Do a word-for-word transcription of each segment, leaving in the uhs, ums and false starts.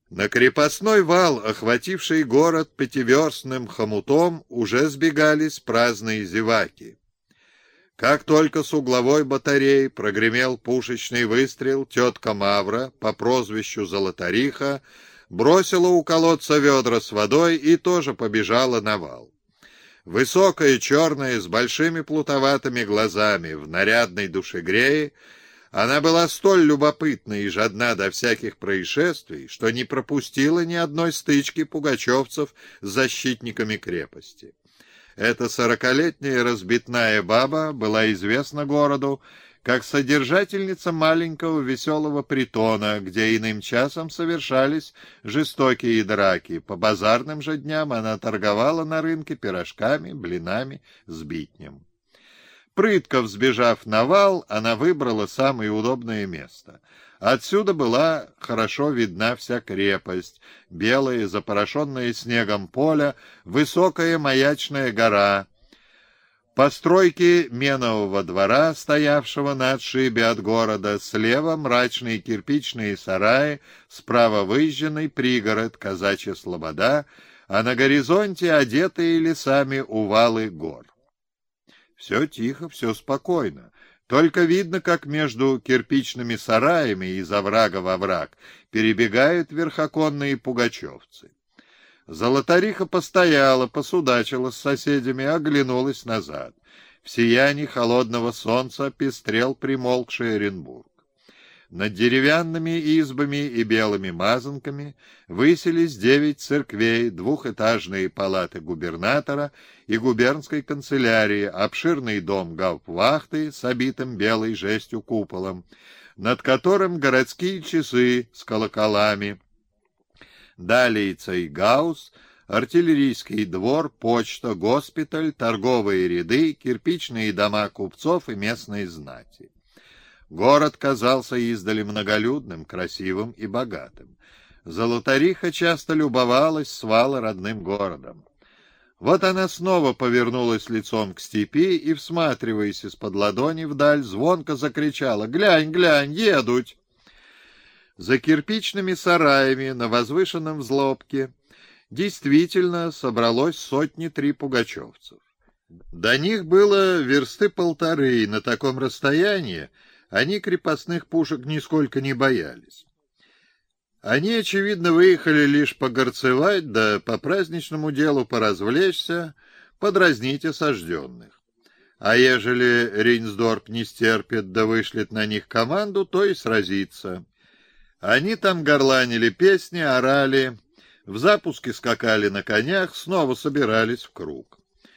На крепостной вал, охвативший город пятиверстным хомутом, уже сбегались праздные зеваки. Как только с угловой батареи прогремел пушечный выстрел, тетка Мавра по прозвищу Золотариха бросила у колодца ведра с водой и тоже побежала на вал. Высокая, черная, с большими плутоватыми глазами, в нарядной душегрее, она была столь любопытна и жадна до всяких происшествий, что не пропустила ни одной стычки пугачевцев с защитниками крепости. Эта сорокалетняя разбитная баба была известна городу как содержательница маленького веселого притона, где иным часом совершались жестокие драки. По базарным же дням она торговала на рынке пирожками, блинами, сбитнем. Прытко взбежав на вал, она выбрала самое удобное место. Отсюда была хорошо видна вся крепость, белое, запорошенное снегом поле, высокая маячная гора, постройки менового двора, стоявшего на отшибе от города, слева мрачные кирпичные сараи, справа выжженный пригород, казачья слобода, а на горизонте одетые лесами увалы гор. Все тихо, все спокойно. Только видно, как между кирпичными сараями из оврага в овраг перебегают верхоконные пугачевцы. Золотариха постояла, посудачила с соседями, оглянулась назад. В сиянии холодного солнца пестрел примолкший Оренбург. Над деревянными избами и белыми мазанками высились девять церквей, двухэтажные палаты губернатора и губернской канцелярии, обширный дом гауптвахты с обитым белой жестью куполом, над которым городские часы с колоколами, далее цейгаус, артиллерийский двор, почта, госпиталь, торговые ряды, кирпичные дома купцов и местной знати. Город казался издали многолюдным, красивым и богатым. Золотариха часто любовалась с вала родным городом. Вот она снова повернулась лицом к степи и, всматриваясь из-под ладони вдаль, звонко закричала: «Глянь, глянь, едут!» За кирпичными сараями на возвышенном взлобке действительно собралось сотни-три пугачевцев. До них было версты полторы, и на таком расстоянии они крепостных пушек нисколько не боялись. Они, очевидно, выехали лишь погорцевать, да по праздничному делу поразвлечься, подразнить осажденных. А ежели Рейнсдорп не стерпит, да вышлет на них команду, то и сразится. Они там горланили песни, орали, в запуске скакали на конях, снова собирались в круг.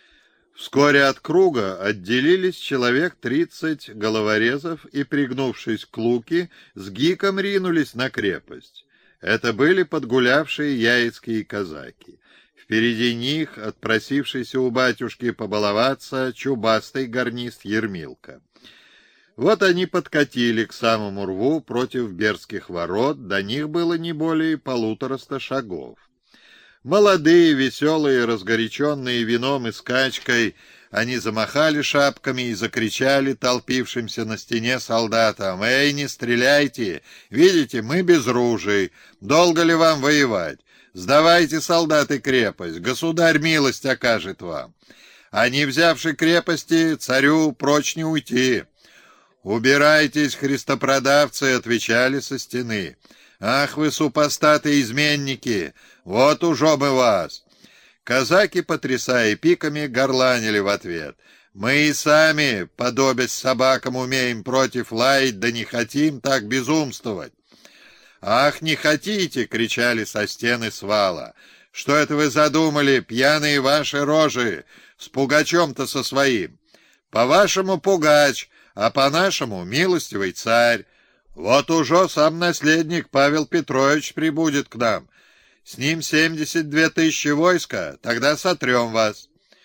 Вскоре от круга отделились человек тридцать головорезов и, пригнувшись к луке, с гиком ринулись на крепость. Это были подгулявшие яицкие казаки. Впереди них, отпросившийся у батюшки побаловаться, чубастый гарнист Ермилка. Вот они подкатили к самому рву против Бердских ворот, до них было не более полутораста шагов. Молодые, веселые, разгоряченные вином и скачкой, они замахали шапками и закричали толпившимся на стене солдатам: «Эй, не стреляйте! Видите, мы без ружей. Долго ли вам воевать? Сдавайте, солдаты, крепость, государь милость окажет вам. А не взявши крепости, царю прочь не уйти». «Убирайтесь, христопродавцы!» — отвечали со стены. «Ах вы, супостаты изменники! Вот уже мы вас!» Казаки, потрясая пиками, горланили в ответ: «Мы и сами, подобясь собакам, умеем против лаять, да не хотим так безумствовать». «Ах, не хотите!» — кричали со стены свала. «Что это вы задумали, пьяные ваши рожи, с пугачом-то со своим? По-вашему пугач, а по-нашему милостивый царь. Вот уже сам наследник Павел Петрович прибудет к нам. С ним семьдесят две тысячи войска, тогда сотрем вас».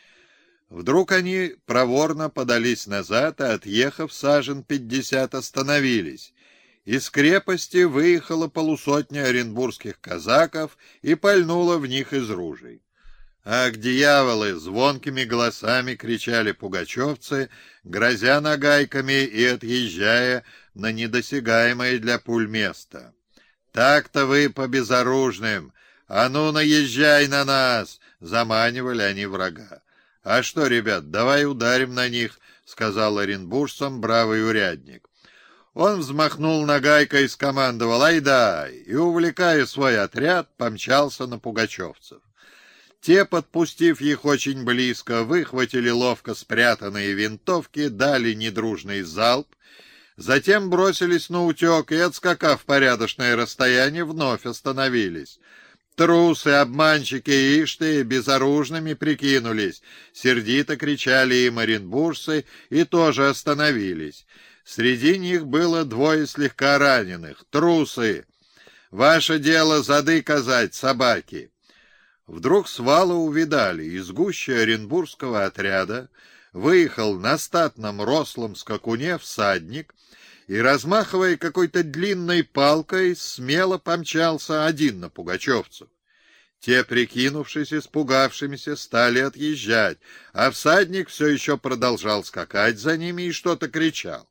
Вдруг они проворно подались назад, и, отъехав сажен пятьдесят, остановились. Из крепости выехала полусотня оренбургских казаков и пальнула в них из ружей. «Ах, дьяволы!» — звонкими голосами кричали пугачевцы, грозя нагайками и отъезжая на недосягаемое для пуль место. Так-то вы по безоружным! А ну, наезжай на нас!» — заманивали они врага. «А что, ребят, давай ударим на них», — сказал оренбуржцам бравый урядник. Он взмахнул нагайкой и скомандовал «Айдай!» и, увлекая свой отряд, помчался на пугачевцев. Те, подпустив их очень близко, выхватили ловко спрятанные винтовки, дали недружный залп, затем бросились на утек и, отскакав порядочное расстояние, вновь остановились. Трусы, обманщики и ишты безоружными прикинулись, сердито кричали им оренбуржцы и тоже остановились. Среди них было двое слегка раненых. «Трусы! Ваше дело зады казать, собаки!» Вдруг с вала увидали, из гущи оренбургского отряда выехал на статном рослом скакуне всадник и, размахивая какой-то длинной палкой, смело помчался один на пугачевцев. Те, прикинувшись испугавшимися, стали отъезжать, а всадник все еще продолжал скакать за ними и что-то кричал.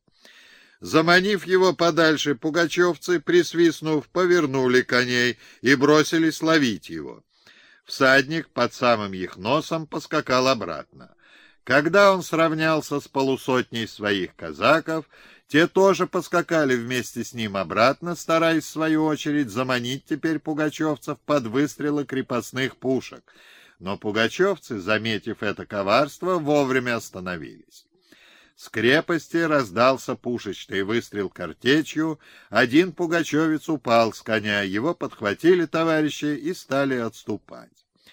Заманив его подальше, пугачевцы, присвистнув, повернули коней и бросились ловить его. Всадник под самым их носом поскакал обратно. Когда он сравнялся с полусотней своих казаков, те тоже поскакали вместе с ним обратно, стараясь в свою очередь заманить теперь пугачевцев под выстрелы крепостных пушек. Но пугачевцы, заметив это коварство, вовремя остановились. С крепости раздался пушечный выстрел картечью, один пугачевец упал с коня, его подхватили товарищи и стали отступать.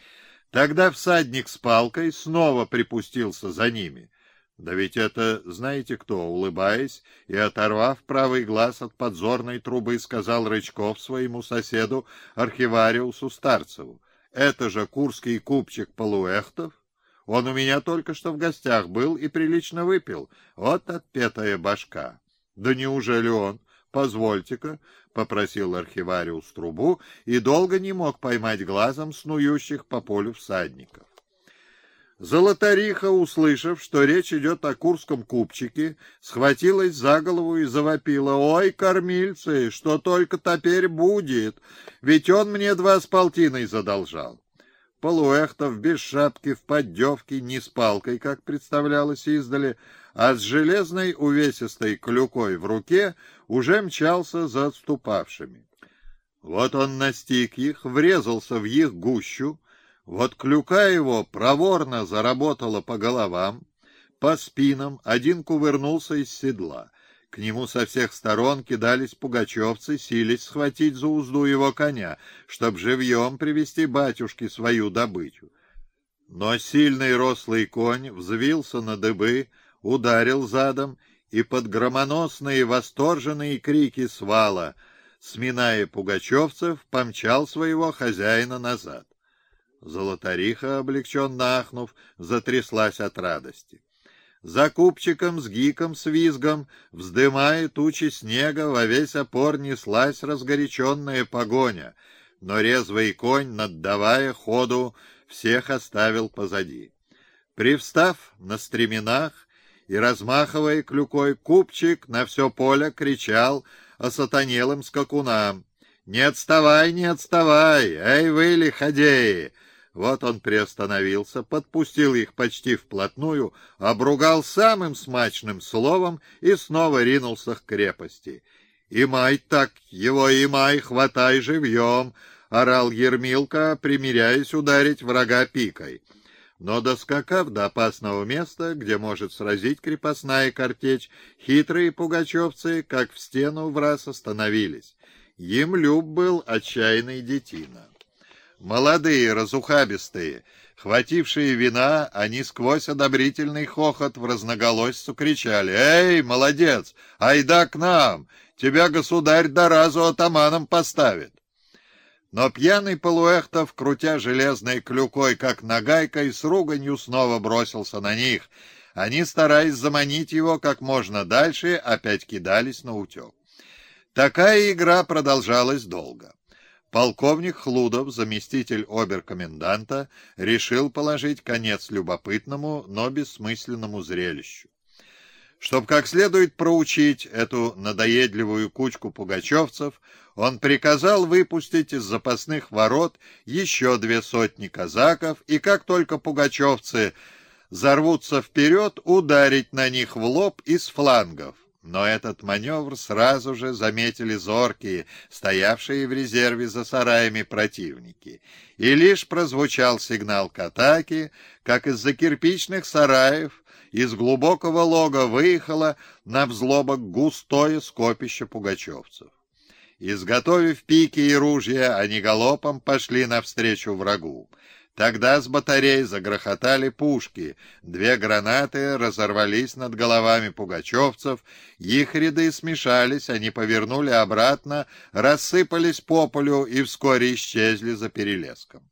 Тогда всадник с палкой снова припустился за ними. Да ведь это, знаете кто, улыбаясь и оторвав правый глаз от подзорной трубы, сказал Рычков своему соседу, архивариусу Старцеву: «Это же курский купчик Полуэхтов. Он у меня только что в гостях был и прилично выпил. Вот отпетая башка». «Да неужели он? Позвольте-ка», — попросил архивариус трубу и долго не мог поймать глазом снующих по полю всадников. Золотариха, услышав, что речь идет о курском купчике, схватилась за голову и завопила: «Ой, кормильцы, что только теперь будет, ведь он мне два с полтиной задолжал». Полуэхтов без шапки, в поддевке, не с палкой, как представлялось издали, а с железной увесистой клюкой в руке уже мчался за отступавшими. Вот он настиг их, врезался в их гущу, вот клюка его проворно заработала по головам, по спинам, один кувырнулся из седла. К нему со всех сторон кидались пугачевцы, сились схватить за узду его коня, чтоб живьем привести батюшке свою добычу. Но сильный рослый конь взвился на дыбы, ударил задом, и под громоносные восторженные крики с вала, сминая пугачевцев, помчал своего хозяина назад. Золотариха, облегченно ахнув, затряслась от радости. За купчиком с гиком с визгом, вздымая тучи снега, во весь опор неслась разгоряченная погоня, но резвый конь, наддавая ходу, всех оставил позади. Привстав на стременах и размахивая клюкой, купчик на все поле кричал осатанелым скакунам: «Не отставай, не отставай! Эй вы, лиходеи!» Вот он приостановился, подпустил их почти вплотную, обругал самым смачным словом и снова ринулся к крепости. «Имай так его, имай, хватай живьем!» — орал Ермилка, примиряясь ударить врага пикой. Но, доскакав до опасного места, где может сразить крепостная картечь, хитрые пугачевцы, как в стену враз, остановились. Им люб был отчаянный детина. Молодые, разухабистые, хватившие вина, они сквозь одобрительный хохот в разноголосицу кричали: «Эй, молодец, айда к нам! Тебя государь до разу атаманом поставит!» Но пьяный Полуэхтов, крутя железной клюкой, как нагайкой, с руганью снова бросился на них. Они, стараясь заманить его как можно дальше, опять кидались на утек. Такая игра продолжалась долго. Полковник Хлудов, заместитель обер-коменданта, решил положить конец любопытному, но бессмысленному зрелищу. Чтоб как следует проучить эту надоедливую кучку пугачевцев, он приказал выпустить из запасных ворот еще две сотни казаков, и как только пугачевцы зарвутся вперед, ударить на них в лоб из флангов. Но этот маневр сразу же заметили зоркие, стоявшие в резерве за сараями противники. И лишь прозвучал сигнал к атаке, как из-за кирпичных сараев из глубокого лога выехало на взлобок густое скопище пугачевцев. Изготовив пики и ружья, они галопом пошли навстречу врагу. Тогда с батарей загрохотали пушки, две гранаты разорвались над головами пугачевцев, их ряды смешались, они повернули обратно, рассыпались по полю и вскоре исчезли за перелеском.